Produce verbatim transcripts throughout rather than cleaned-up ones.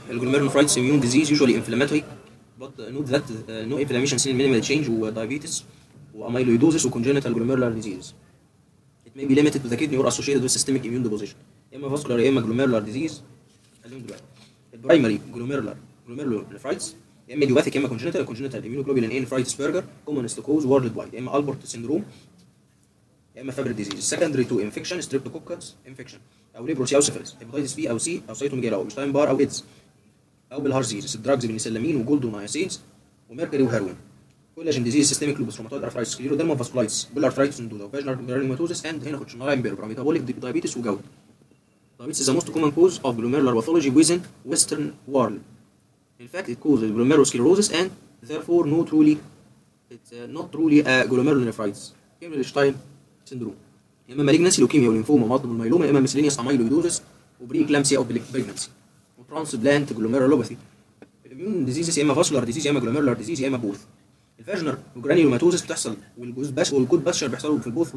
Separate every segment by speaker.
Speaker 1: الجلوميرولونيفرايتس immune disease usually inflammatory but note that uh, no inflammation seen in minimal change و diabetes و amyloidosis و congenital glomerular disease. It may be limited to the kidney or associated with systemic immune deposition. يا اما vascular يا اما glomerular disease. خليهم دلوقتي. البرايمري glomerular glomerulonephritis يا اما idiopathic يا اما congenital congenital immunoglobulin A nephritis burger commonest cause worldwide يا اما Albert syndrome يا اما فابر ديزيز. secondary to infection streptococcus infection او ليبروسيوسيفيلس هيباتيتس بي او سي او سيتوميجالا او شتاين بار او ايدز او بالهارزيز. الدراجز بنسلامين وجولد ونايسيز وميركوري وهيروين. كولاجين ديزيز سيستميك لوبس روماتويد ارثرايتس سكليروديرما فاسكولايتس بالارثرايتس اندودا فاجنال جرانيوماتوزس اند هنا كنت نايم بيربرا ميتابوليك دايابيتس وجود. Diabetes is the most common cause of glomerular pathology within Western world. In fact, it causes glomerulosclerosis and therefore no truly it's uh, not truly a glomerulonephritis. Kemmelstein syndrome. يا اما malignancy لوكيميا وليمفوما ومالتيبل مايلوما يا اما miscellaneous amyloidosis وبريكلامسيا او بريجنانسي وترانسبلانت جلوميرولوباثي. الاميون ديزيز يا اما فاسولار ديزيز يا اما جلوميرولار ديزيز يا اما بوث. الفاجنر وجرانيولوماتوزس بتحصل والجود باش والجود باشر بيحصلوا في البوث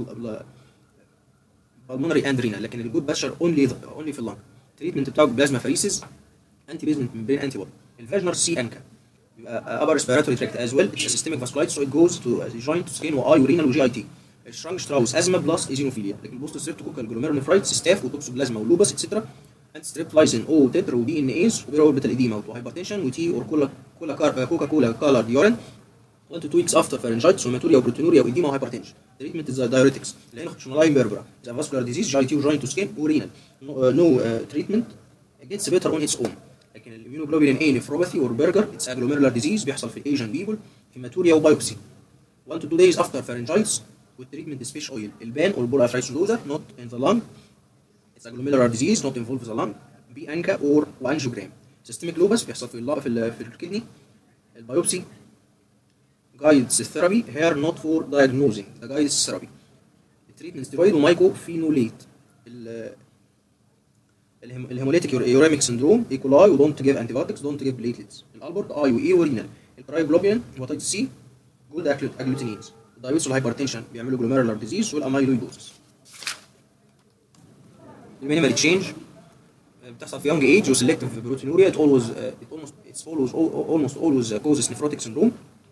Speaker 1: بالمونري اند رينال لكن الجود باشر اونلي اونلي في اللنج. التريتمنت بتاعه بلازما فريسز انتي بيزمنت ممبرين انتي بودي. الفاجنر سي انكا يبقى upper respiratory tract as well. It's a systemic vasculitis so it goes to the joint skin واي ورينال وجي اي تي. الشرانج شتراوس ازمه بلس ايزينوفيليا لكن البوست ستريبتوكوكال جلوميرولونيفرايتس ستاف وتوكسوبلازما ولوبس اتسترا انت ستريبتلايسين او تتر ودي ان ايز وبيروربيتال ايديما وهايبرتنشن وتي اور كولا كولا كار كوكا كولا كالر ديورين one to two weeks after pharyngitis وماتوريا وبروتينوريا وايديما وهايبرتنشن. تريتمنت از دايوريتكس لان خشونالاين بيربرا ذا فاسكولار ديزيز جي تي وجوينت تو سكين ورينال نو تريتمنت جيتس بيتر اون اتس اون. لكن الاميونوجلوبولين اي نفروباثي اور برجر اتس ا جلوميرولار ديزيز بيحصل في الايجن بيبل في ماتوريا وبايوبسي one to two days after pharyngitis والتريتمنت is fish oil. البان or bull arthritis not in the lung. It's a glomerular disease not involved in the lung. بانكا or وانجيوجرام. systemic lupus بيحصل في ال في ال في الكدني. البيوبسي guides therapy here not for diagnosing. the guides therapy. التريتمنت ستيرويد ومايكو فينوليت. الهيموليتيك يوريميك سندروم ايكولاي ودونت جيف انتيبيوتكس دونت جيف بليتلتس. الالبرت اي واي ورينال. البرايجلوبين هيباتيتس سي جولد اجلوتينيز. الدايبيتس والهايبرتنشن بيعملوا جلوميرولار ديزيز والاميلويدوزس. المينيمال تشينج بتحصل في يونج ايج وسيلكتيف بروتينوريا. it always uh, it almost it follows almost always causes nephrotic syndrome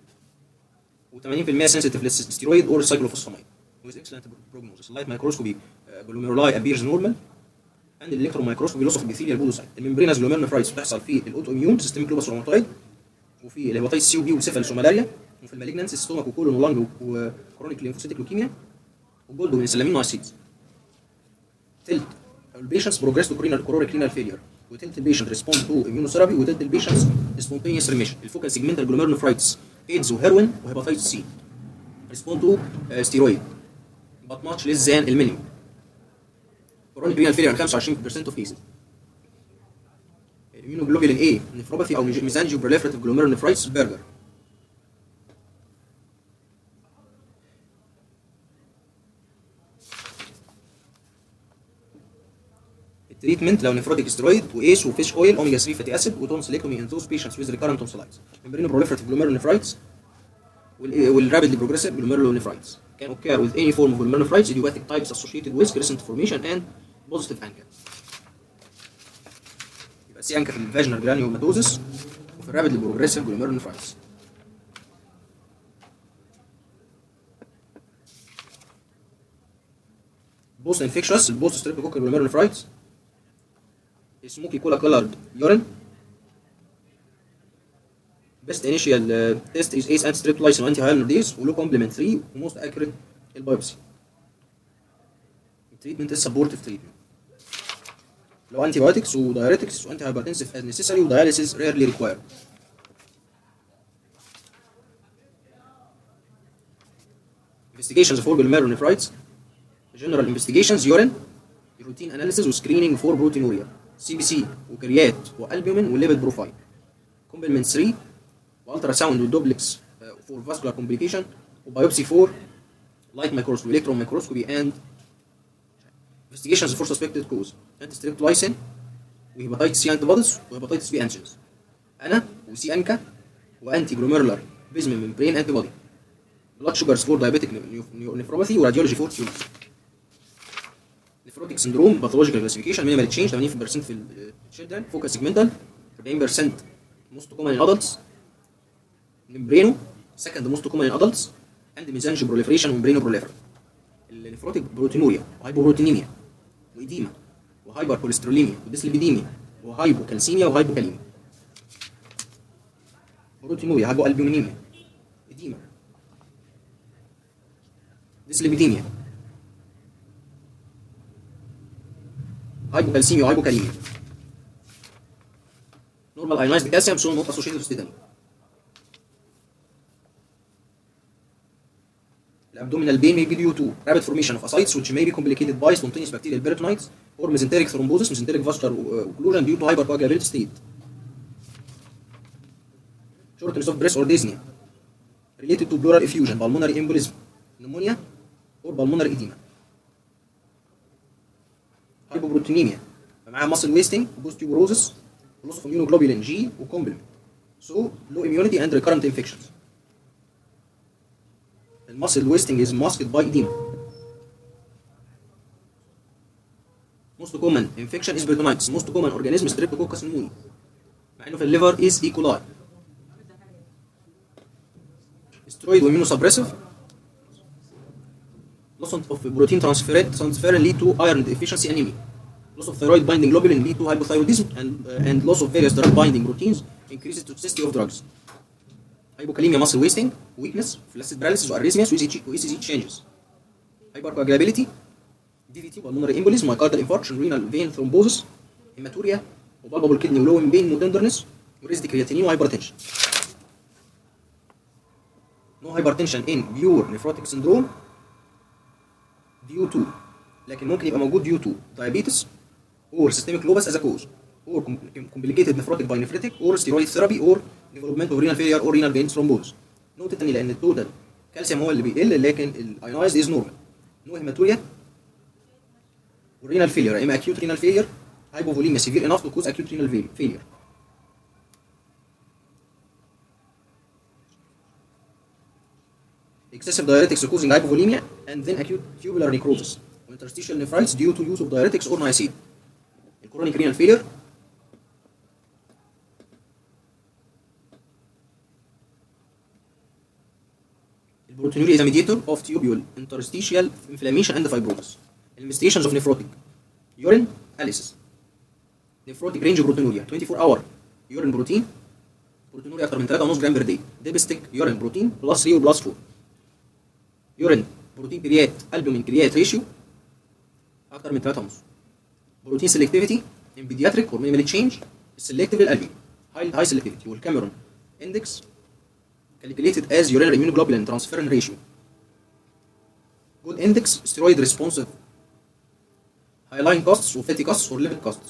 Speaker 1: و80% sensitive للستيرويد or cyclophosphamide with excellent prognosis. light microscopy uh, glomeruli appears normal and electron microscopy loss of epithelial podocyte. الممبرينس glomerulonephritis بتحصل في الاوتو اميون سيستميك لوبس روماتويد وفي الهيباتيتس سي وبي وسيفالس وملاريا وفي المالجنانس ستومك وكولون ولانج وكرونيك ليمفوسيتيك لوكيميا وجولد وبنسلامين واسيدز. تلت البيشنتس بروجريس تو كورونيك رينال فيلير وتلت البيشنت ريسبوند تو اميونوثيرابي وتلت البيشنتس سبونتينيوس ريميشن. الفوكال سيجمنتال جلوميرولونيفرايتس ايدز وهيروين وهيباتيتس سي ريسبوند تو ستيرويد but much less than المينيمم. كورونيك رينال فيلير خمسة وعشرين بالمية اوف كيسز. الاميونوجلوبولين اي نفروباثي او ميزانجيو بروليفراتيف جلوميرولونيفرايتس برجر. التريتمنت لو نفروتيك ستيرويد وايس وفيش اويل اوميجا ثلاثة فاتي اسيد وتونسيلكتومي ان ذوز بيشنتس ويز ريكارنت تونسيلايتس. ممبرينو بروليفراتيف جلوميرولونيفرايتس والرابيدلي بروجريسيف glomerulonephrititis can occur with any form of glomerulonephritis. Idiopathic types associated with crescent formation and positive ANCA. يبقى سي ANCA في الفاجنال جرانيوماتوزس وفي الرابيدلي بروجريسيف glomerulonephrititis. بوست انفكشوس البوست ستريبتوكوكال glomerulonephrititis smoky cola colored urine. Best initial uh, test is ACE and streptomycin anti-hyaluronidase ولو complement three وموست accurate البايوبسي. التريتمنت is supportive treatment. لو antibiotics و diuretics و antihypertensive as necessary و dialysis rarely required. Investigations for glomerulonephritis. General investigations urine routine analysis و screening for proteinuria سي بي سي وكريات والبومين والليبيد بروفايل. complement three والترا ساوند والدوبلكس فور فاسكولار كومبليكيشن وبايوبسي فور لايت مايكروسكوبي الكترون مايكروسكوبي اند انفستيجيشنز فور سسبكتد كوز انتي ستريبتولايسين وهيباتيتس سي انتي بوديز وهيباتيتس بي انجنز. انا وسي انكا وانتي جلوميرولار بيزمين ممبرين انتي بودي. بلاد شوجرز فور دايابيتيك نيفروباثي وراديولوجي فور تيومرز. نيفروتيك سندروم باثولوجيكال كلاسيفيكيشن مينيمال تشينج ثمانين بالمية في الشيلدرن. فوكال سيجمنتال أربعين بالمية most common in adults membrano second most common in adults and mesangial proliferation membrano proliferation. النفروتيك بروتينوريا وهايبوبروتينيميا وإديما وهايبر كوليستروليميا وديسليبيديميا وهايبوكالسيميا وهايبوكاليميا. بروتينوريا هايبوالبومينيميا إديما ديسليبيديميا هايبوكالسيميا وهايبوكاليميا. normal ionized calcium so not associated with tetany. Abdominal pain may be due to rapid formation of ascites which may be complicated by spontaneous bacterial peritonitis or mesenteric thrombosis, mesenteric vascular occlusion due to hypercoagulability state. Shortness of breath or dyspnea related to pleural effusion, pulmonary embolism, pneumonia or pulmonary edema. Hypoproteinemia معاها muscle wasting, osteoporosis, loss of immunoglobulin G وcomplement. So low immunity and recurrent infections. The muscle wasting is masked by edema. Most common infection is peritonitis. Most common organism Streptococcus pneumoniae. مع انه في الليفر is E. coli. Steroid immunosuppressive. Loss of protein transfer transfer lead to iron deficiency anemia. Loss of thyroid binding globulin lead to hypothyroidism and uh, and loss of various drug binding proteins increases toxicity of drugs. Hypokalemia, muscle wasting, weakness, flaccid paralysis, arrhythmias, و E C G changes. Hypercoagulability, D V T, pulmonary embolism, myocardial infarction, renal vein thrombosis, hematuria, palpable kidney low pain, tenderness, raised creatinine, hypertension. No hypertension in pure nephrotic syndrome due to لكن ممكن يبقى موجود due to diabetes or systemic lupus as a cause or complicated nephrotic by nephritic or steroid therapy or development of renal failure or renal vein thrombosis. نقطة تانية لأن التوتال كالسيوم هو اللي بيقل لكن الايونايزد از نورمال. نو هيماتوريا والرينال فيلير اما acute renal failure hypovolemia severe enough to cause acute renal failure. Excessive diuretics causing hypovolemia and then acute tubular necrosis. Interstitial nephritis due to use of diuretics or niacin. Chronic renal failure. Proteinuria is a mediator of tubule interstitial inflammation and fibrosis. Investigations of nephrotic urine analysis. Nephrotic range proteinuria twenty-four hour urine protein. Proteinuria أكتر من ثلاثة ونص جرام per day. Dipstick urine protein plus three or plus four. Urine protein create albumin create ratio أكتر من ثلاثة ونص. Protein selectivity in pediatric or minimal change selective الألبومين. High high selectivity والكاميرون index calculated as urinary immunoglobulin transferrin ratio. Good index steroid responsive hyaline casts or fatty casts or lipid casts.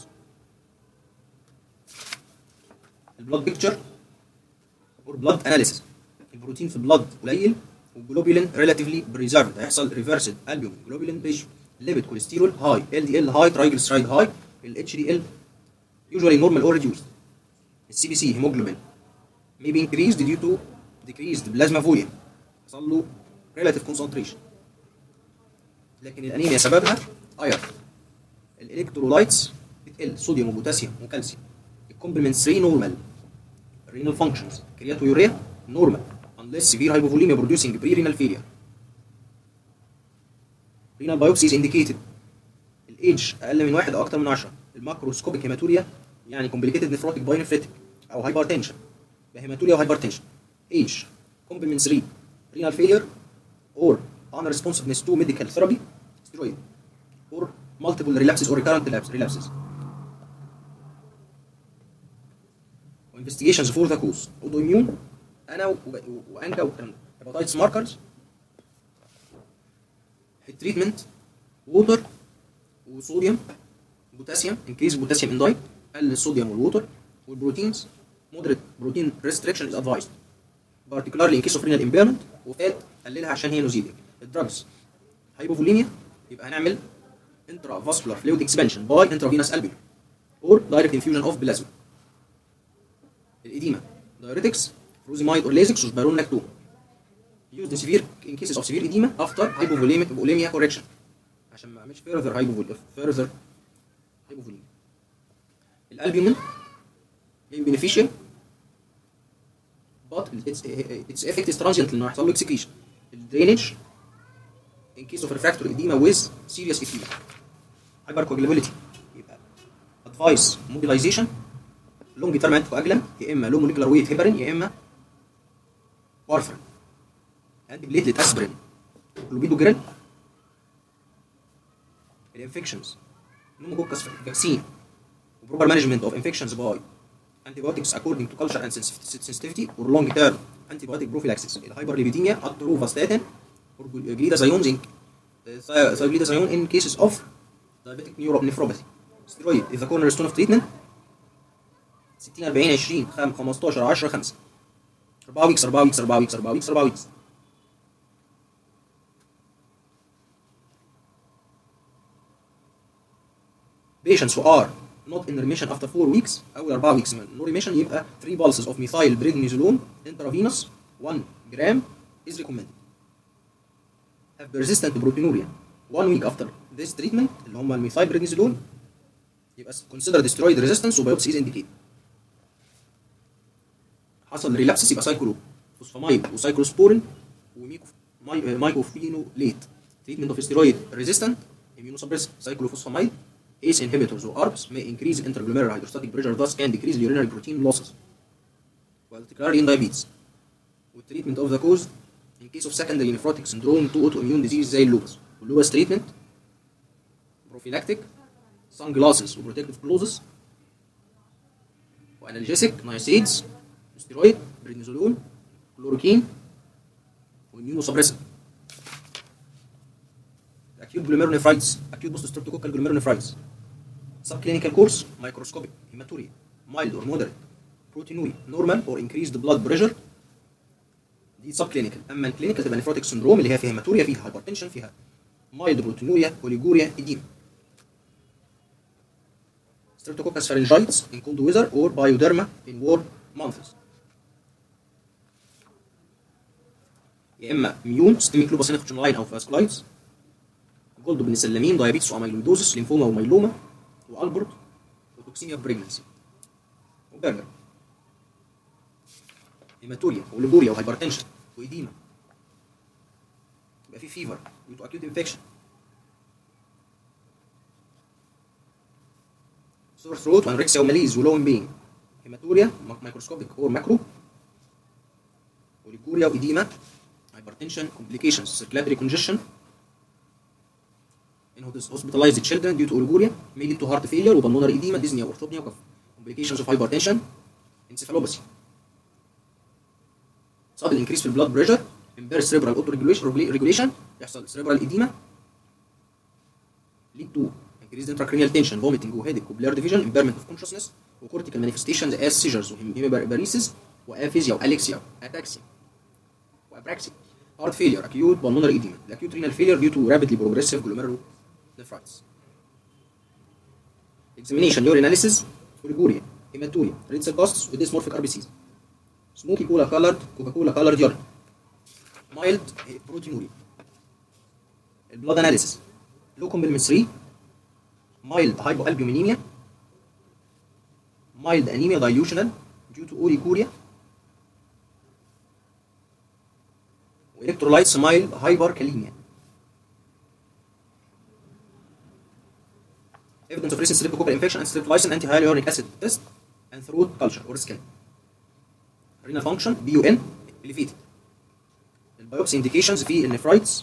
Speaker 1: البلاد picture or blood analysis. البروتين في البلد قليل والجلوبولين relatively preserved هيحصل reversed albumin globulin ratio. lipid cholesterol high L D L high triglyceride high ال H D L usually normal or reduced. ال C B C hemoglobin may be increased due to decreased plasma volume حصل له relative concentration. لكن الانيميا سببها ايرون. الالكترولايتس بتقل صوديوم وبوتاسيوم وكالسيوم. الكومبلمنت ثلاثة نورمال. renal functions كرياتوريا normal unless severe hypovolemia producing pre-renal failure. renal biopsy is indicated. الايدج اقل من واحد او اكتر من عشرة. الماكروسكوبيك هيماتوريا يعني complicated nephrotic by nephritic او hypertension. هيماتوريا وهايبرتنشن. age complement three renal failure or unresponsiveness to medical therapy steroid or multiple relapses or recurrent relapses. investigations for the cause autoimmune انا وانكا والكلام ده hepatitis markers. التريتمنت ووتر وصوديوم بوتاسيوم increase potassium in diet قلل الصوديوم والووتر والبروتينز moderate protein restriction is advised particularly in case of renal impairment وفات قللها عشان هي نوزيديك. الدراجز هايبوفوليميا يبقى هنعمل intravascular fluid expansion by intravenous albumin or direct infusion of plasma. الإديمة diuretics furosemide or lasix وسبيرونلاكتون used in severe in cases of severe edema after hypovolemic bulimia correction عشان ما اعملش further hypovolemia further hypovolemia. الالبومين may be beneficial but its its effect is transient لانه هيحصل له excretion. الدرينج in case of refractory edema with serious edema. hypercoagulability يبقى advice mobilization long term anticoagulant يا اما low molecular weight heparin يا اما warfarin. anti platelet aspirin clopidogrel. الانفكشنز pneumococcal vaccine proper management of infections by antibiotics according to culture and sensitivity or long term antibiotic prophylaxis. الهايبرليبيديميا atorvastatin or glitazone in glitazone in cases of diabetic nephropathy. steroid is the cornerstone of treatment. ستين أربعين عشرين خمستاشر عشرة خمسة. أربعة ويكس أربعة ويكس أربعة ويكس أربعة ويكس أربعة ويكس. patients who are not in remission after four weeks أو أربعة weeks من no remission يبقى three pulses of methyl prednisolone intravenous one gram is recommended. have persistent proteinuria one week after this treatment اللي هم الميثايل بريدنيزولون يبقى considered steroid resistance وبيوبسي is indicated. حصل ريلابسس يبقى سايكلو فوسفامايد وسايكلوسبورين ومايكوفينوليت. treatment of steroid resistant immunosuppressive cyclophosphamide A C E inhibitors or A R Bs may increase interglomerular hydrostatic pressure thus can decrease urinary protein losses particularly in diabetes. والتريتمنت of the cause in case of secondary nephrotic syndrome to autoimmune disease زي اللوبس. واللوبس treatment prophylactic sunglasses وprotective clothes وانالجيسيك نايسيدز steroid بريدنيزولون كلوروكين وimmunosuppressive. acute glomerulonephritis acute post-streptococcal glomerulonephritis subclinical course microscopic hematuria mild or moderate proteinuria normal or increased blood pressure دي subclinical. اما الكلينيكال تبقى nephrotic syndrome اللي هي فيها هيماتوريا فيها hypertension فيها mild proteinuria oliguria edema. streptococcus pharyngitis in cold weather or bioderma in warm months. يا اما immune systemic lupus erythematosus او vasculitis جولد بنسلامين دايابيتس واميلويدوزس ليمفوما وميلوما والبرت وتوكسيميا بريجنسي وبرجر. هيماتوريا وليبوريا وهايبرتنشن وإديما. يبقى في فيفر due to acute infection. sore throat وانوركسيا وماليز ولون بين. هيماتوريا مايكروسكوبيك اور ماكرو وليبوريا وإديما. hypertension complications circulatory congestion in hospitalized children due to oliguria may lead to heart failure وبلمونري edema dyspnea orthopnea وكف. complications of hypertension encephalopathy. sudden increase في البلاد بريشر impair cerebral auto regulation يحصل cerebral edema lead to increased intracranial tension vomiting وheadache وblurred vision impairment of consciousness وcortical manifestations as seizures وhemiparesis وaphasia وalexia ataxia وapraxia. heart failure acute pulmonary edema. the acute renal failure due to rapidly progressive glomerulonephritis. examination urinalysis oliguria hematuria red cell casts with dysmorphic R B Cs. smoky cola colored coca cola colored urine. mild proteinuria. blood analysis low complement three mild hypoalbuminemia mild anemia dilutional due to oliguria electrolytes mild hyperkalemia. evidence of recent streptococcal infection and streptomycin anti-hyaluronic acid test and throat culture or scan. renal function B U N elevated. البيوبسي indications في النفرايتس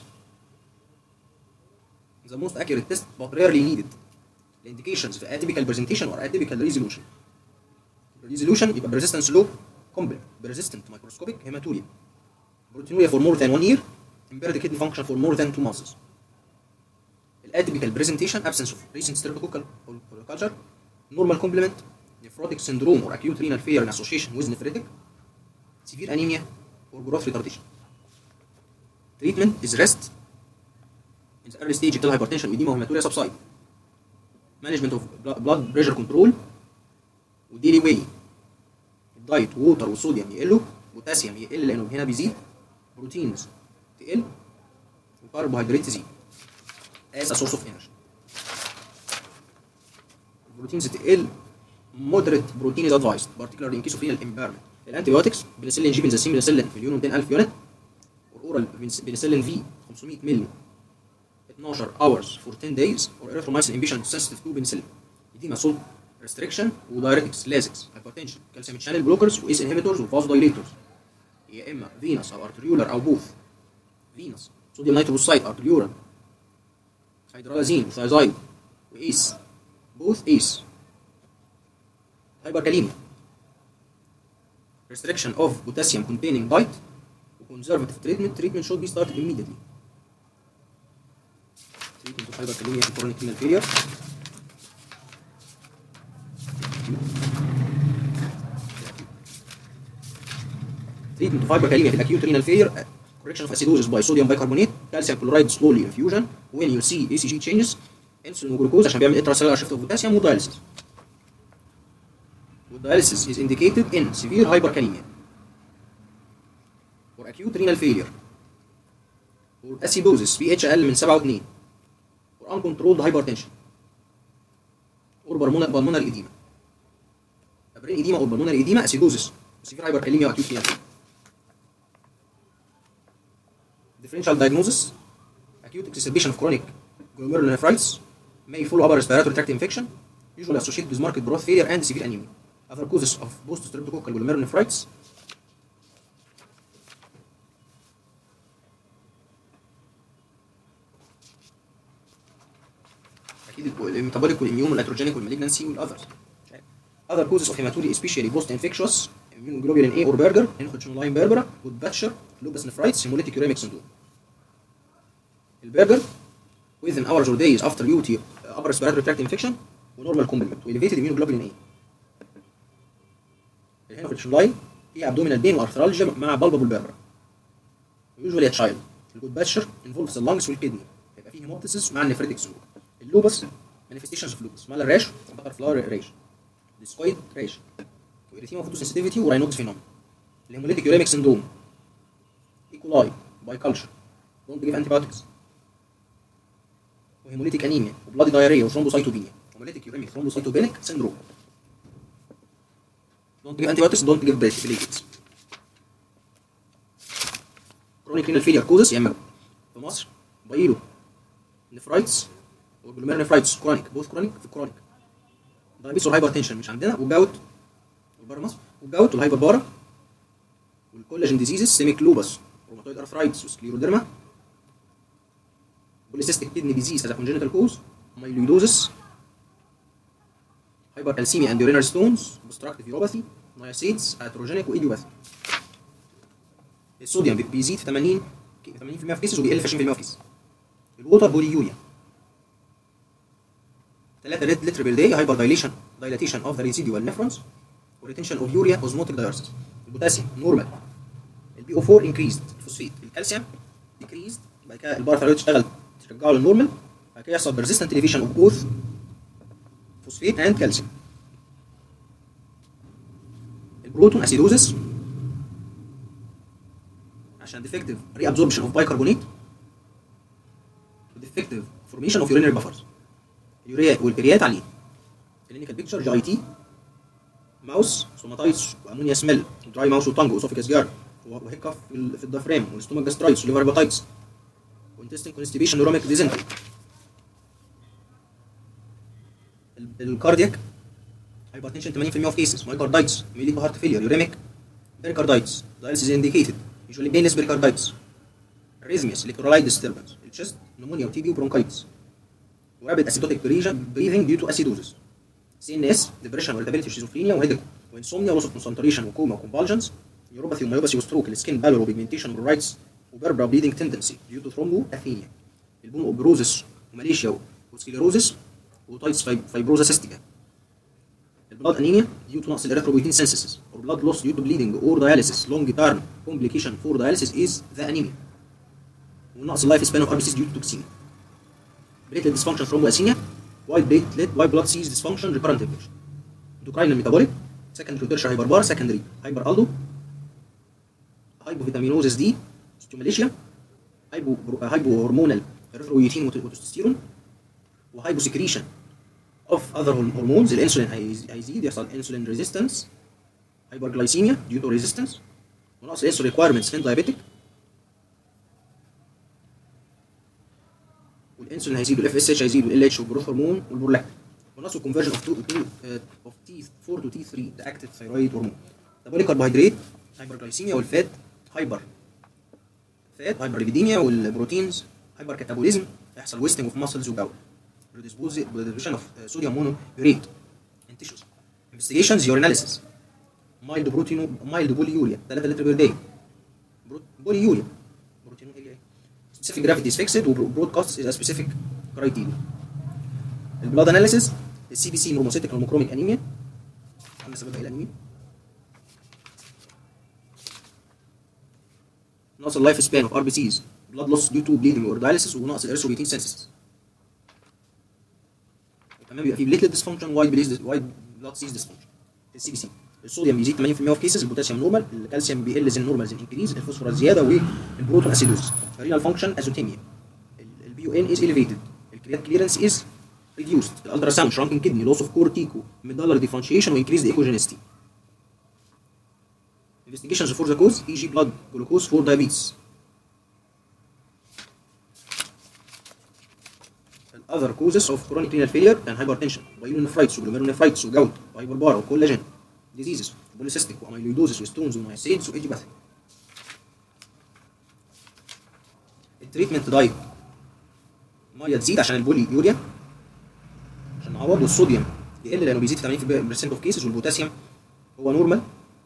Speaker 1: the most accurate test but rarely needed. the indications في atypical presentation or atypical resolution. resolution يبقى persistence low complex persistent microscopic hematuria proteinuria for more than one year impaired kidney function for more than two months. atypical presentation absence of recent streptococcal culture normal complement nephrotic syndrome or acute renal failure in association with nephritic severe anemia or growth retardation. treatment is rest in the early stage until hypertension edema وhematuria subside. management of blood pressure control وديلي واي. الدايت ووتر وصوديوم يقلوا بوتاسيوم يقل لانه هنا بيزيد بروتينز تقل وكربوهيدرات تزيد as a source of energy. البروتينز تقل moderate protein is advised particularly in case of renal impairment. الانتيبيوتكس بنسلين جي بنزاسين بنسلين مليون ومئتين ألف يونت، والاورال بنسلين في خمسمئة مللي اتناشر hours for ten days or erythromycin inhibition sensitive to penicillin. edema salt restriction ودايريتكس لازكس hypertension calcium channel blockers وايس inhibitors وفازودايليتورز، يا اما فينس او ارتريولر او بوث. فينس صوديوم نيتروسايد ارتريولر، هيدرالازين وثايزايد وايس بوث ايس. hyperkalemia restriction of potassium containing diet conservative treatment treatment should be started immediately. treatment of hyperkalemia in chronic renal failure. treatment of hyperkalemia في acute renal failure correction of acidosis by sodium bicarbonate calcium chloride slowly infusion when you see A C G changes insulin وجلوكوز عشان بيعمل intracellular shift of potassium ودايليسيس. والدايليسيس is indicated in severe hyperkalemia or acute renal failure or acidosis pH أقل من سبعة واتنين or uncontrolled hypertension or pulmonary edema. brain edema or pulmonary edema acidosis severe hyperkalemia or acute renal failure. differential diagnosis acute exacerbation of chronic glomerulonephritis may follow upper respiratory tract infection usually associated with marked broth failure and severe anemia. Other causes of post-streptococcal glomerulonephritis اكيد الميتابوليك والاميون والاتروجينيك والمالجنسي والاذرز. Other causes of hematuria especially post-infectious immunoglobulin A or Berger, Hinchcliffe-Line berbera, Goodbatcher, lupus nephritis, hemolytic uremic syndrome. البرجر within hours or days after U T upper respiratory tract infection ونورمال complement وelevated immunoglobulin A. الهينوفيتش-لاين هي abdominal pain وارثرالجيا مع bulbable berbera. usually a child. الجودباتشر involves the lungs والكدني، يبقى فيه هيموبتيسيس مع النفريتك سندروم. اللوبس manifestations of lupus مع الراش باترفلاي ريش ديسكويد ريش وإريثيما فوتوسنسيتيفيتي وراينودز فينوم. الهيموليتيك يوريميك سندروم ايكولاي باي كلتشر دونت جيف انتيبيوتكس وهيموليتيك انيميا وبلادي دايريا وثرومبوسايتوبينيا. هيموليتيك يوريميك ثرومبوسايتوبينيك سندروم دونت جيف انتيبيوتكس دونت جيف بليتس. كرونيك رينال فيلير كوزس يا اما في مصر بايلو نفرايتس وجلوميرونيفرايتس كرونيك بوث كرونيك في كرونيك دايابيتس والهايبرتنشن مش عندنا وجاوت وبره مصر والجاوت والهايبر بارا والكولاجين ديزيزز سيميك لوبس روماتويد ارثرايتس وسكليروديرما بوليسيستيك كيدني ديزيز از كونجنتال كوز مايلويدوزس هايبركالسيميا اند يورينال ستونز اوبستراكتيف يوروباثي ناياسيدز اتروجينيك وايديوباثي. الصوديوم بيزيد في ثمانين ثمانين بالمئة في كيسز وبيقل في عشرين بالمئة في كيسز. الووتر بوليوريا ثلاثة لتر بير داي هايبر دايليشن دايلاتيشن اوف ذا ريزيديوال نيفرونز وريتنشن اوف يوريا اوزموتيك دايورسيس. البوتاسيوم نورمال. البي او أربعة انكريزد. الفوسفيت الكالسيوم ديكريزد. بعد كده الباراثايرويد تشتغل ترجعه للنورمال. بعد كده يحصل بيرسيستنت اليفيشن اوف بوث فوسفيت اند كالسيوم. البروتون اسيدوزس عشان ديفكتيف ري ابزوربشن اوف بايكربونات وديفكتيف فورميشن اوف يورينري بافرز. اليوريا والبريات عاليين. كلينيكال بيكتشر جي اي تي ماوس سوماتايتس وامونيا سميل دراي ماوس وتانج واسوفيكاس جار وهيكف في الدايفرام والستومك جاسترايتس وليفر هيباتايتس وانتستين كونستيبيشن نوروميك ديزنتري. الكاردياك هايبرتنشن ثمانين بالمئة في كيسز مايكاردايتس ميليك هارت فيلير يوريميك بيريكاردايتس دايلسيس انديكيتد يوجوالي بينلس بيريكاردايتس الريزميس الكترولايت ديستربنس الشست نمونيا وتي بي وبرونكايتس ورابيد اسيدوتيك بريذنج ديو تو اسيدوزس. سي ان اس ديبريشن وارتابيلتي وشيزوفرينيا وهيدك وانسومنيا ولوس اوف كونسنتريشن وكوما وكونفالجنس نيوروباثي ومايوباثي وستروك السكين بالور وبيجمنتيشن ورايتس وبربرا بليدنج تندنسي ديو تو ثرومبو اثينيا. البون اوبروزس وماليشيا وسكليروزس وتايتس فايبروزا سيستيكا. البلاد انيميا ديو تو نقص الاريثروبويتين سينثيسيس اور بلاد لوس ديو تو بليدنج اور داياليسيس لونج تيرم كومبليكيشن فور داياليسيس از ذا انيميا. ونقص اللايف سبان اوف ار بي سيز ديو تو توكسيميا. platelet dysfunction thrombocythemia white platelet white blood cells dysfunction recurrent infection. endocrine metabolic secondary tertiary hyperbara secondary hyperaldo hypovitaminosis D stimulation hypo hypohormonal erythropoietin وتستوستيرون وhyposecretion of other hormones. الانسولين هيزيد، يحصل insulin resistance, hyperglycemia due to resistance، ونقص الانسولين requirements in diabetic، والانسولين هيزيد، والاف اس اتش هيزيد، والال اتش والجروث هرمون والبرولاكتين، ونقص الكونفرجن اوف اوف تي فور تو تي ثري ده اكتيف ثايرويد هرمون. طب الكربوهيدرات هايبرجلايسيميا، والفات هايبر فات هايبر ليبيديميا، والبروتينز هايبر كاتابوليزم، هيحصل ويستنج اوف ماسلز وجو، بروديوسيشن اوف صوديوم مونو يوريت ان تيشوز. انفستيجيشنز يوريناليسيس، مايلد بروتينو مايلد بوليوريا ثلاثة لتر بير داي، بوليوريا بروتينو ايه specific gravity is fixed وبرودكاست is a specific criteria. البلاد اناليسيس، السي بي سي نورموسيتك هيموكروميك انيميا، قلنا سببها ايه الانيميا، نقص اللايف سبان اوف ار بي سيز، بلاد لوس ديو تو بليدنج اور دايليسيس، ونقص الارثروبيتين سينسيس. كمان بيبقى في بليتلت ديسفانكشن، وايت بليز وايت بلاد سيز ديسفانكشن. السي بي سي الصوديوم بيزيد ثمانين بالمية في كيسز، البوتاسيوم نورمال، الكالسيوم بيقل زي النورمال زي انكريز، الفوسفورس زياده، والبروتون اسيدوز. الرينال فانكشن ازوتيميا، البي او ان از اليفيتد، الكريات كليرنس از ريديوسد، الالترا ساوند شرانكن كدني، لوس اوف كورتيكو ميدالر ديفرنشيشن، وانكريز ايكوجينيستي. investigations for the cause اي جي blood glucose for diabetes. other causes of chronic renal failure and hypertension، pyelonephritis وglomerulonephritis وجوت وهايبربارا وكولاجين diseases، polycystic واميلويدوزس وستونز ومايسينز وايديوباثي. التريتمنت دايت، الميه تزيد عشان البولي يوريا عشان نعوض، والصوديوم يقل لانه بيزيد ثمانين بالمية اوف كيسز، والبوتاسيوم هو نورمال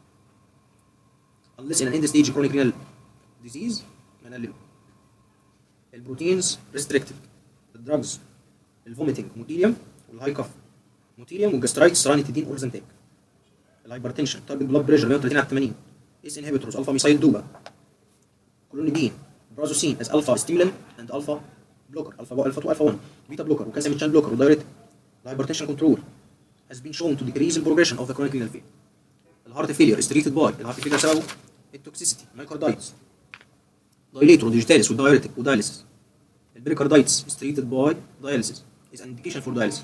Speaker 1: unless in an end stage chronic renal disease هنقلله. البروتينز restricted، الدراجز الفوميتنج موتيليوم، والهاي كاف موتيليوم، والجاسترايتس رانيتيدين اورزنتاك. الهايبرتنشن تارجت بلاد بريشر مية وثلاثين على ثمانين، اس انهبيتورز الفا ميثايل دوبا، كلونيدين، برازوسين as alpha stimulant and alpha blocker، alpha alpha two alpha one، beta blocker وكالسيوم channel blocker ودايريتك. الهايبرتنشن كنترول has been shown to decrease the progression of the chronic renal failure. الهارت فيلير is treated by، الهارت فيلير سببه التوكسيسيتي، مايكاردايتس، دايليتور وديجيتاليس ودايريتك ودايليسيس. البريكاردايتس is treated by dialysis is an indication for dialysis.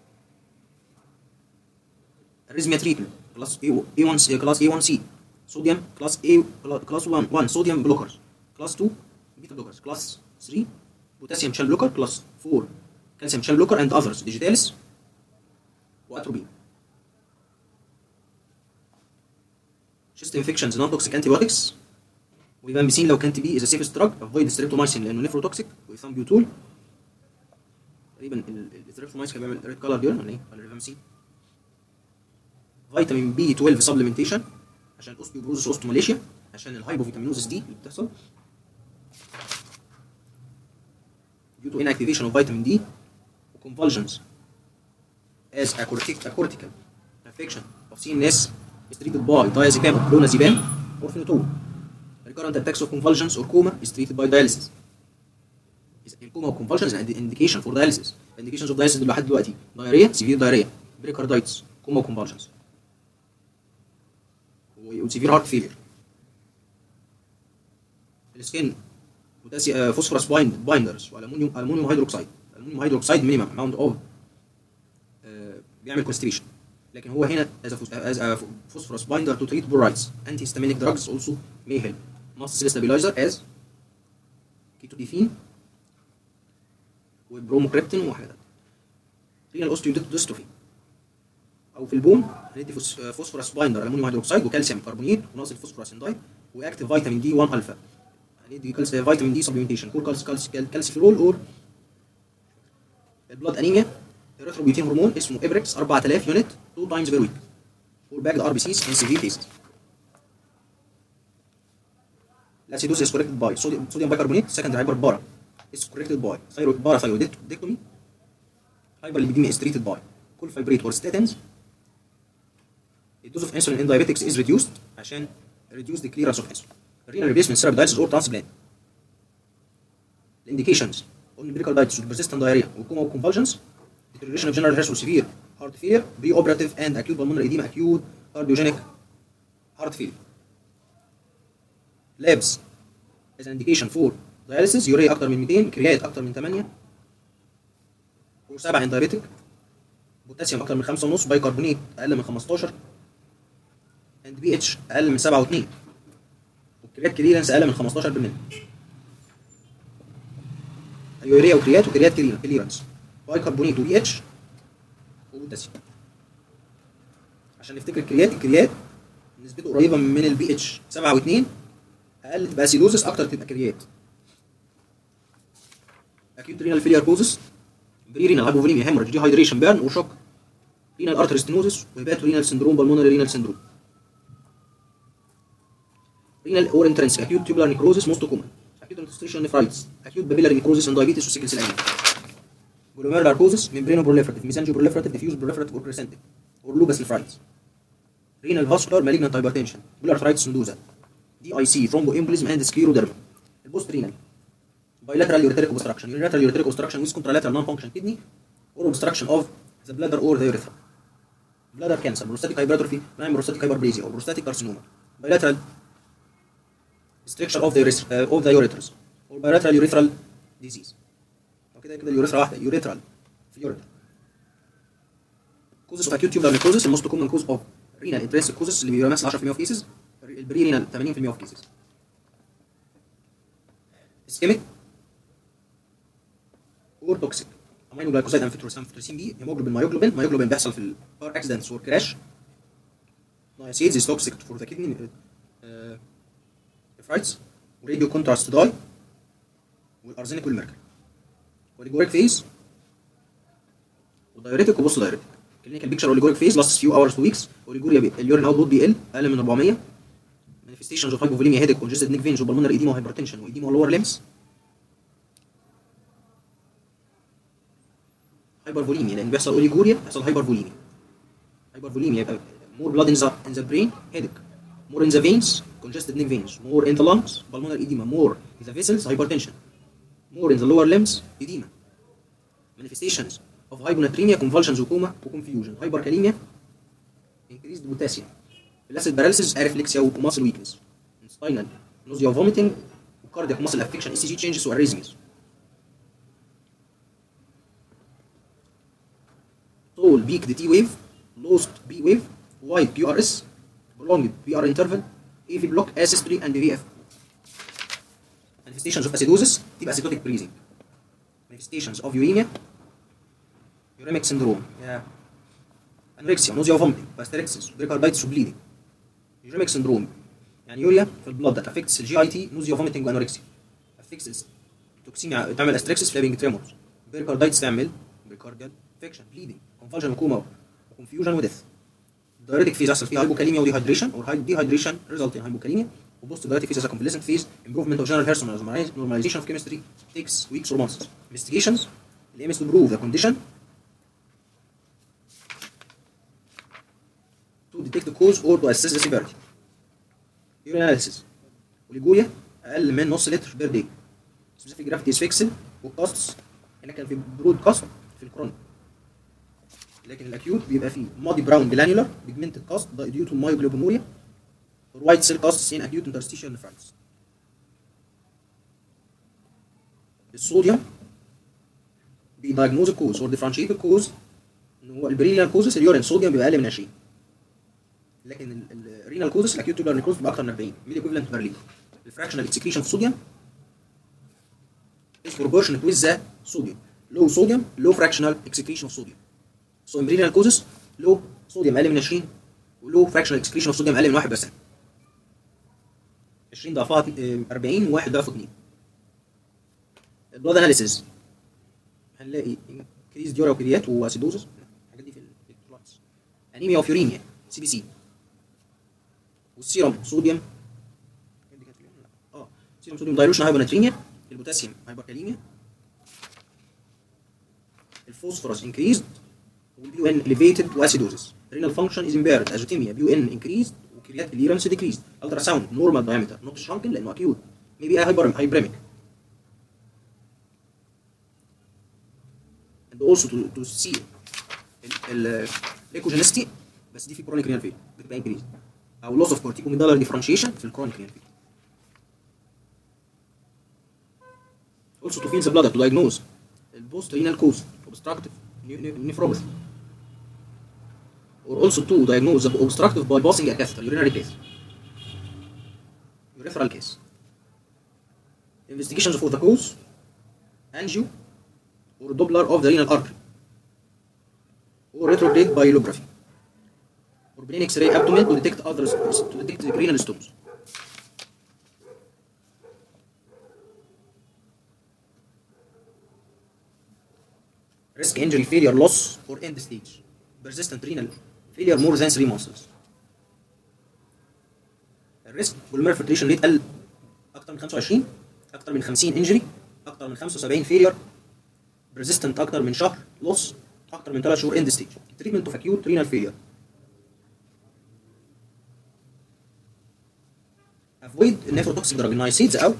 Speaker 1: arrhythmia treatment class A one C class A one C sodium class A class one one sodium blockers, class two beta blockers, class three potassium channel blocker, class four calcium channel blocker and others digitalis واتروبين. chest infections non toxic antibiotics، ويبامبيسين لو كان تي بي is a safest drug، avoid streptomycin لانه نيفروتوكسيك، وإيثامبيوتول تقريبا الستريبتومايسين كان بيعمل ريد كولر بيرن ولا ايه ولا الريفامبيسين. فيتامين بي اثناشر سبلمنتيشن عشان الاوستيوبروزس واوستوماليشيا، عشان الهايبوفيتامينوزس دي اللي بتحصل due to inactivation of vitamin D، وconvulsions as a cortical, a cortical affection of C N S is treated by diazepam or clonazepam or phenytoin. Recurrent attacks of convulsions or coma is treated by dialysis. الكوما والconvulsions is an indication for dialysis. indications of dialysis لحد دلوقتي diarrhea severe diarrhea pericarditis كوما وconvulsions وسيفير هارت فيلير. السكين بوتاسيوم فوسفورس بايند بايندرز والالومنيوم الومنيوم هيدروكسيد، الالومنيوم هيدروكسيد مينيمم اماونت اوف بيعمل كونستيبيشن، لكن هو هنا از از فوسفورس بايندر تو تريت بورايتس. انتي هيستامينيك دراجز اولسو مي هيلب. ماست سيل ستابيلايزر از كيتوديفين وبروموكريبتين وحاجات. رينال اوستيوديستروفي او في البون هندي فوسفورس بايندر الومنيوم هيدروكسيد وكالسيوم كربونيت وناقص الفوسفورس اندايد واكتيف فيتامين دي واحد الفا. هندي فيتامين دي سبلمنتيشن كور كالسيفيرول اور البلاد انيميا. الريثروبيوتين هرمون اسمه ابريكس أربعة آلاف يونت two times per week for bagged ار بي سيز in severe cases. Acidosis is corrected by sodium, sodium bicarbonate secondary hyperbara is corrected by thyroid parathyroidectomy. Hyperlipidemia is treated by colfibrate or statins. The dose of insulin in diabetics is reduced عشان reduce the clearance of insulin. Renal replacement therapy dialysis or transplant. The indications on pericarditis with persistent diarrhea وcoma وconvulsions, deterioration of general health with severe heart failure, preoperative and acute pulmonary edema, acute cardiogenic heart failure. Labs as an indication for dialysis urea أكتر من مئتين، كريات أكتر من ثمانية وسبعة in diabetic, بوتاسيوم اكتر من خمسة ونص، بايكربونات اقل من خمستاشر، اند بي اتش اقل من سبعة واتنين، والكريات كليرنس اقل من خمستاشر بالملي. يوريا وكريات وكريات كليرنس، بايكربونات وبي اتش وبوتاسيوم. عشان نفتكر الكريات، الكريات نسبته قريبه من البي اتش سبعة واتنين، اقل تبقى اسيدوزس، اكتر تبقى كريات. اكيوت رينال فيلير كوزس، بري رينال هايبوفوليميا، هيموريج، دي هايدريشن، بيرن وشوك، رينال ارتري ستينوزس، وهيباتو رينال سندروم، بالمونري رينال سندروم. رينال اور انترنسك، اكيوت تيوبولار نيكروزس موست كومن، اكيوت انتستيشن نيفرايتس، اكيوت بابيلاري نيكروزس اند دايابيتس وسيكل سيل انيميا. جلوميرولار كوزس، ميمبرينو بروليفراتيف، ميزانجيو بروليفراتيف، ديفيوز بروليفراتيف اور كريسنتيك اور لوبس نيفرايتس. رينال فاسكولار مالجنانت هايبرتنشن، بولارثرايتس سندوزا، دي اي سي، ثرومبو امبوليزم اند سكليروديرما. البوست رينال bilateral ureteric obstruction, unilateral ureteric obstruction with contralateral non-function kidney or obstruction of the bladder or the urethra. Bladder cancer, prostatic hypertrophy, non-prostatic hyperplasia or prostatic carcinoma. Bilateral stricture of the urethra, uh, of the ureters or bilateral urethral disease. وكده كده اليوريثرا واحده، urethral في اليوريثرا. causes of acute tubular necrosis, the most common cause of renal intrinsic causes اللي بيمثل عشرة بالمية of cases. البري رينال ثمانين بالمية of cases. ischemic اور توكسيك، امينو جلايكوزايد انفيتروسين بي، هيموجلوبين، مايوجلوبين. مايوجلوبين بيحصل في البار اكسيدنتس والكراش. نايسيدز از توكسيك فور ذا كدني نفرايتس، وراديو كونتراست داي، والارزينيك والميركوري. اوليجوريك فيز ودايوريتك وبوست دايوريتك. كلينيكال بيكتشر اوليجوريك فيز لاست فيو اورز تو ويكس. اوليجوريا اليورين اوت بوت بيقل اقل من أربعمية. مانيفستيشنز اوف هايبوفوليميا، هيديك، كونجستد نيك فينز، وبالمونري ايديما، وهايبرتنشن، وايديما لور ليمز. هايبرفوليميا لان بيحصل اوليجوريا، بيحصل هايبرفوليميا. هايبرفوليميا يبقى more blood in the in the brain, headache. More in the veins, congested neck veins. More in the lungs, pulmonary edema. More in the vessels, hypertension. More in the lower limbs, edema. Manifestations of hyponatremia, convulsions, coma, confusion. Hyperkalemia, increased potassium. Flaccid paralysis, areflexia, muscle weakness. Spinal nausea, vomiting, cardiac muscle affection, E C G changes, arrhythmias. Tall peaked T wave, lost B wave, wide Q R S, prolonged P R interval, A V block, asystole, and V F. Manifestations of acidosis تبقى acidotic breathing. Manifestations of uremia, uremic syndrome, yeah. Anorexia, nausea, vomiting, hysterexis, pericarditis, bleeding. Uremic syndrome يعني يوريا في البلد that affects الجي اي تي, nausea, vomiting, وانوركسيا. affects توكسيميا تعمل asterexis, flapping tremors. pericarditis تعمل pericardial infection, bleeding, convulsion, وكوما, confusion, وديث. diuretic phase يحصل فيها hypokalemia وديهايدريشن or dehydration result in hypokalemia. وبوست diuretic phase is a convalescent phase. improvement of general health, normalization of chemistry takes weeks or months. Investigations the aim is to prove the condition, to detect the cause or to assess the severity. urine analysis. اوليجوريا اقل من نص لتر بير داي. specific gravity is fixed. والكاستس هنا كان في برود كاست في الكرونيك، لكن الاكيوت بيبقى فيه مادي براون جلانيولار بيجمنتد كاست ديو تو مايوجلوبينوريا or white cell casts in acute interstitial nephritis. الصوديوم بيدايجنوز الكوز or differentiate الكوز ان هو البرينال كوزس اليورين صوديوم بيبقى اقل من عشرين، لكن الرينال كوزس الاكيوت تيوبولار نيكروز بيبقى اكتر من أربعين ملي ايكويفالنت بير لتر. الفراكشنال اكسكريشن في الصوديوم is proportionate with the sodium. low sodium low fractional excretion of sodium. So in renal causes low sodium اقل من عشرين ولو fractional excretion of sodium اقل من واحد بالمية. عشرين ضعفها أربعين وواحد ضعفه اتنين. البلاد اناليسيز هنلاقي انكريز ديورا وكريات واسيدوزس، الحاجات دي في الكلوتس. انيميا وفيوريميا، سي بي سي. والسيرم صوديوم اه سيرم صوديوم دايلوشن هايبوناتريميا. البوتاسيوم هايبركاليميا. الفوسفورس انكريزد والبي ان elevated واسيدوزس. renal function is impaired. azotemia بي ان increased وكريات clearance decreased. ultrasound normal diameter not shrunken لانه acute maybe a hyperemic. and also to, to see الايكوجينستي بس دي في chronic renal failure بتبقى increased او loss of corticomedullary differentiation في الchronic renal failure. also to feel the bladder to diagnose post renal cause obstructive nephropathy. or also to diagnose the obstructive by passing a catheter, urinary catheter, referral case. Investigations for the cause, angio or Doppler of the renal artery, or retrograde bilography, or brain X-ray abdomen to detect other to detect the renal stones. Risk injury failure loss or end stage, persistent renal failure more than three months. الريسك بوليمر فلتريشن ريت قل اكتر من خمسة وعشرين، اكتر من خمسين انجري، اكتر من خمسة وسبعين فيلير، بريزيستنت اكتر من شهر، لوس اكتر من ثلاث شهور، اند ستيج. تريتمنت اوف اكيوت رينال فيلير. افويد النيفروتوكسيك دراج النايسيدز او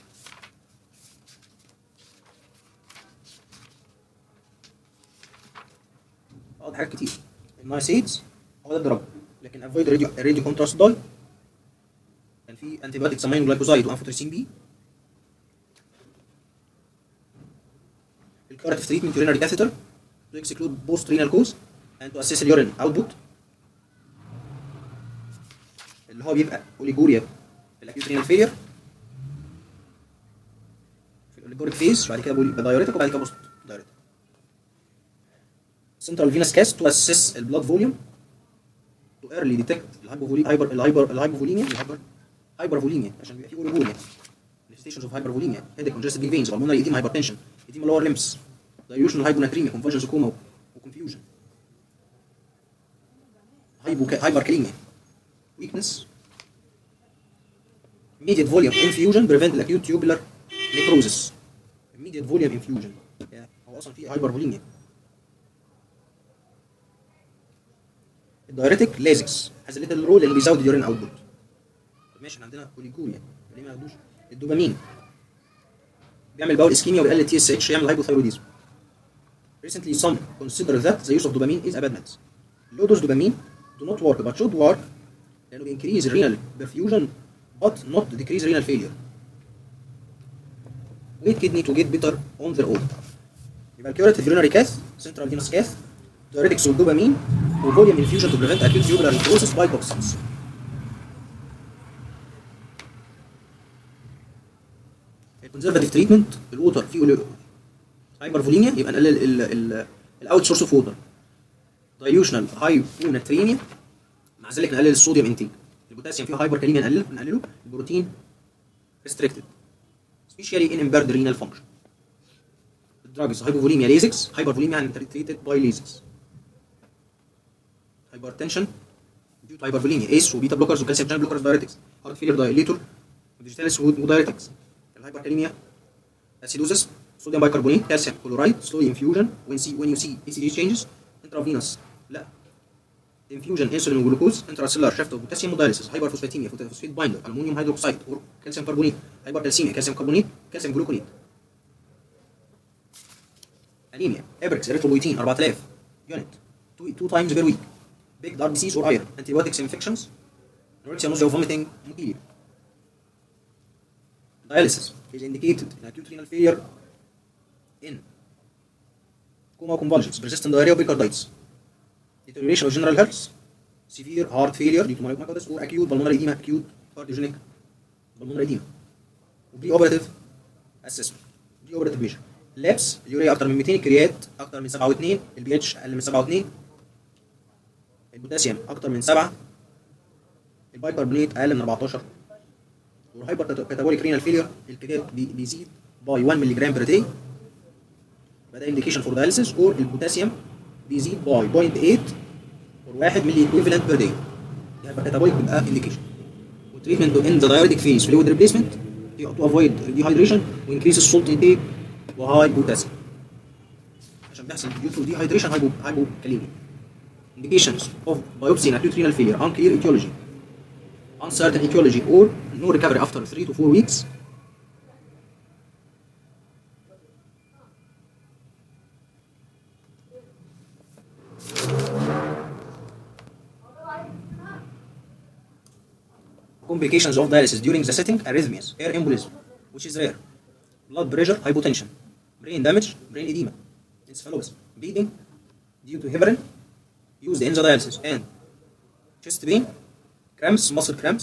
Speaker 1: اه حاجات كتير. النايسيدز هو ده الدراج، لكن افويد راديو راديو كونتراست داي. كان في انتي بايوتيك سامين جلايكوزايد وانفوتريسين بي. الكورتيف تريتمنت يورينري كاثيتر to exclude post renal cause and to assess اليورين output اللي هو بيبقى اوليجوريا في الاكيوت رينال فيلير في الاوليجوريك فيز، بعد كده بيبقى دايوريتك وبعد كده بوست دايوريتك. central venous cast to assess البلاد فوليوم to early detect الهايبوفولي هايبر الهايبر الهايبوفوليميا الهايبر هايبرفوليميا عشان بيبقى في اوليجوريا. manifestations of hypervolemia, headache, congested veins, pulmonary edema, hypertension, edema lower limbs, dilutional hyponatremia, convulsions, coma, confusion, hyperkalemia, weakness, immediate volume infusion prevent acute tubular necrosis. immediate volume infusion هو اصلا في hypervolemia. الدايريتك لازكس has a little role اللي بيزود اليورين output. ماشي، احنا عندنا اوليجوريا ليه ما ياخدوش الدوبامين؟ بيعمل باول اسكيميا وبيقلل تي اس اتش، يعمل هايبوثايروديزم. Recently some consider that the use of dopamine is a bad medicine. Low dose dopamine do not work but should work لأنه increase renal perfusion but not decrease renal failure. Wait kidney to get better on their own. يبقى curative urinary cath, central venous cath, diuretics with dopamine, و volume infusion to prevent acute tubular necrosis by toxins. الكونزرفاتيف تريتمنت الووتر فيه هايبرفوليميا يبقى نقلل الاوت سورس اوف ووتر. دايلوشنال هايبوناتريميا مع ذلك نقلل الصوديوم انتيك. البوتاسيوم فيه هايبركاليميا نقلله نقلله. البروتين ريستريكتد سبيشالي ان امبيرد رينال فانكشن. الدراجز هايبوفوليميا ليزكس، هايبرفوليميا يعني تريتد باي ليزكس. هايبرتنشن ديو تو هايبرفوليميا ايس وبيتا بلوكرز وكالسيوم شانل بلوكرز دايريتكس. هارت فيلير دايليتور ديجيتاليس ودايريتكس. الهايبركاليميا acidosis, sodium bicarbonate, calcium chloride, slow infusion when see when you see E C G changes, intravenous لا infusion insulin وجلوكوز, intracellular shift of potassium dialysis, hyperphosphatemia, phosphate binder, aluminum hydroxide or calcium carbonate, hypercalcemia, calcium carbonate, calcium gluconate. anemia, Ibrix, erythropoietin أربعة آلاف unit two, two times per week, big heart disease or iron, antibiotics infections, anorexia, nausea, vomiting, motility. Dialysis is indicated in acute renal failure in coma convulsions, persistent diarrhea, pericarditis, deterioration of general health, severe heart failure due to myocarditis or acute pulmonary edema, acute cardiogenic pulmonary edema. Pre-operative assessment, pre-operative measure. labs اليوريا اكتر من مئتين، الكريات اكتر من سبعة واثنين، البي اتش اقل من سبعة واثنين، البوتاسيوم اكتر من سبعة، البايكربونات اقل من أربعتاشر. والهايبر كاتابوليك رينال فيلير الكريات بيزيد باي واحد مللي جرام بير داي، فده انديكيشن فور دايليسيس. اور البوتاسيوم بيزيد باي صفر فاصلة ثمانية اور واحد مللي ايكويفالنت بير داي. الهايبر كاتابوليك بيبقى انديكيشن. والتريتمنت ان ذا دايوريتك فيز فلويد ريبليسمنت تو افويد ديهايدريشن وانكريس السولت انتيك وهاي بوتاسيوم عشان بيحصل due to dehydration hypokalemia. indications of biopsy in acute renal failure unclear etiology, uncertain etiology or no recovery after three to four weeks. complications of dialysis during the setting: arrhythmias, air embolism which is rare, blood pressure, hypotension, brain damage, brain edema, encephalopathy, bleeding due to heparin, used in the dialysis and chest pain, cramps, muscle cramps,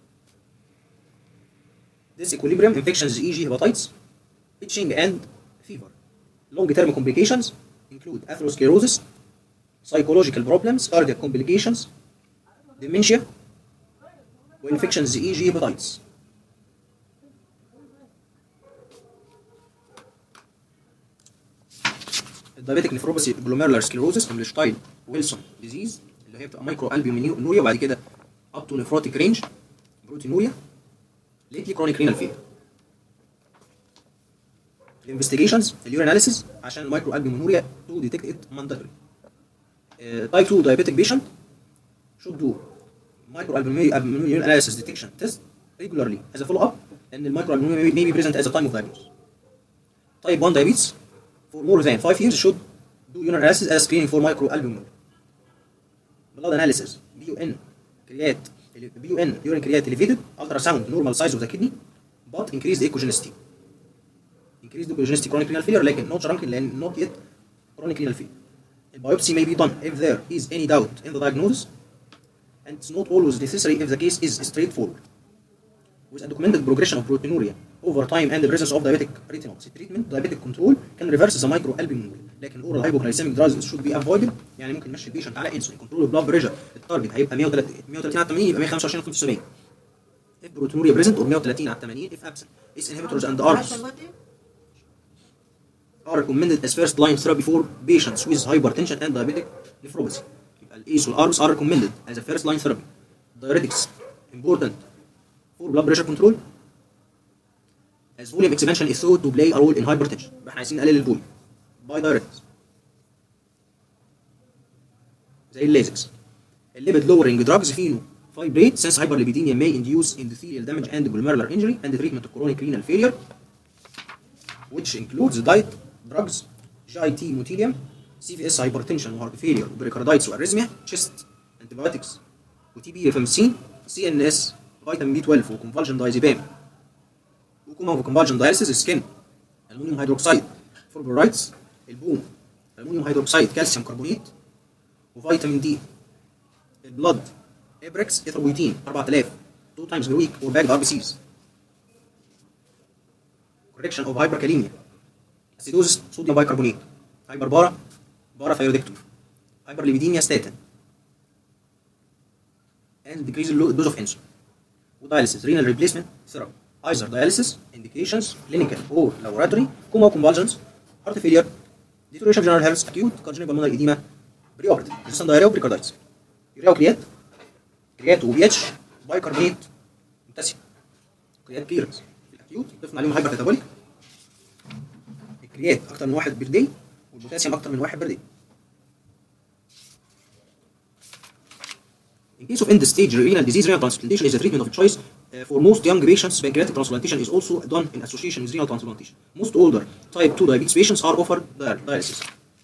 Speaker 1: disequilibrium, infections, for example hepatitis, itching and fever. Long-term complications include atherosclerosis, psychological problems, cardiac complications, dementia, وinfections for example hepatitis. الدايابيتك نفروباثي جلوميرولار سكليروزس هاملشتاين ويلسون ديزيز اللي هي بتبقى مايكرو البيومينوريا وبعد كده اب تو نفروتيك رينج بروتينوريا ليتلي كرونيك رينال فيلر. الانفستيجيشنز اليورين اناليسيس عشان المايكرو البيومينوريا تو ديتكت ات مانداتوري. تايب two diabetic patient should do micro albumin analysis detection test regularly as a follow up and the micro albumin may be present at the time of diagnosis. Type one diabetes for more than five years should do urine analysis as screening for microalbumin. Blood analysis B U N create B U N urine create elevated, ultrasound normal size of the kidney but increased echogenicity. Increased echogenicity chronic renal failure لكن not shrunken لأن not yet chronic renal failure. A biopsy may be done if there is any doubt in the diagnosis and it's not always necessary if the case is straightforward. With a documented progression of proteinuria over time and the presence of diabetic retinopathy treatment, diabetic control can reverse the microalbuminuria. لكن oral hypoglycemic drugs should be avoided. يعني ممكن نمشي البيشنت على انسولين كنترول بلاد بريشر التارجت هيبقى مية وتلاتين على تمانين يبقى مية وخمسة وعشرين على خمسة وسبعين. If proteinuria present or مية وتلاتين على تمانين if absent. These inhibitors and ARBs are recommended as first line therapy for patients with hypertension and diabetic nephropathy. يبقى ال A S وال ARBs are recommended as a first line therapy. Diuretics important for blood pressure control as volume expansion is thought to play a role in hypertension. احنا عايزين نقلل الفوليوم by diuretics زي الليزكس. الليبيد lowering drugs فينو fibrate since hyperlipidemia may induce endothelial damage and glomerular injury and the treatment of chronic renal failure which includes diet drugs G I T motilium C V S hypertension وheart failure وبريكاردايتس واريزميا chest antibiotics وتي بي ريفامسين سي ان اس فيتامين بي اتناشر وكونفالجن دايزيبام وكوما وكونفالجن دايليسيس سكين المونيوم هيدروكسيد فوربرايتس البوم المونيوم هيدروكسيد كالسيوم كربونيت وفيتامين دي البلد ابريكس اثروبيتين أربعة آلاف two times per week or bagged ار بي سيز. correction of hyperkalemia acidosis sodium bicarbonate hyperbara parathyroidectomy hyperlipidemia statin and decrease the dose of insulin dialysis renal replacement therapy either dialysis indications clinical or laboratory coma convulsions heart failure deterioration of general health acute congenital pulmonary edema preoperative resistant diarrhea وبريكاردايتس يوريا وكريات كريات وبي اتش بايكربونات بوتاسيوم كريات كليرنس في الاكيوت ضفنا عليهم هايبر كاتابوليك الكريات اكتر من واحد بير داي والبوتاسيوم اكتر من واحد بير داي. In case of end-stage renal disease, renal transplantation is a treatment of choice uh, for most young patients. Pancreatic transplantation is also done in association with renal transplantation. Most older type two diabetes patients are offered dialysis.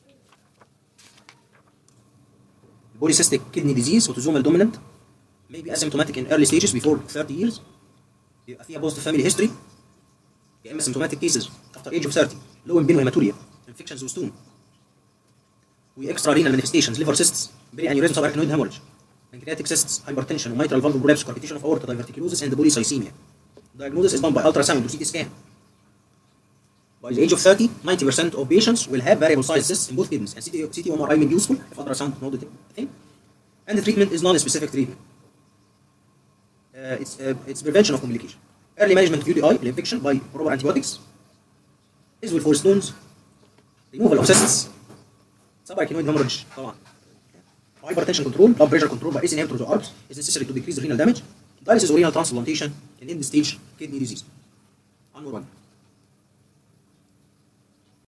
Speaker 1: Polycystic kidney disease, autosomal dominant, may be asymptomatic in early stages before thirty years. يبقى فيها positive family history. يا إما symptomatic cases after age of thirty. low in pain hematuria, infections with stone. و extra renal manifestations, liver cysts, perianeurysm, subarachnoid hemorrhage. pancreatic cysts, hypertension, mitral valve prolapse, coarctation of aorta, diverticulosis, and polycythemia. Diagnosis is done by ultrasound or C T scan. By the age of thirty, ninety percent of patients will have variable size cysts in both kidneys, and C T M R I may be useful if ultrasound not detected. And the treatment is non-specific treatment. Uh, it's, uh, it's prevention of complication. Early management of U T I, infection by proper antibiotics, is well for stones, removal of cysts, subarachnoid hemorrhage. طبعا. Hypertension control, blood pressure control by A C E inhibitors or ARBs is necessary to decrease renal damage. Dialysis or renal transplantation in end-stage kidney disease. One more one.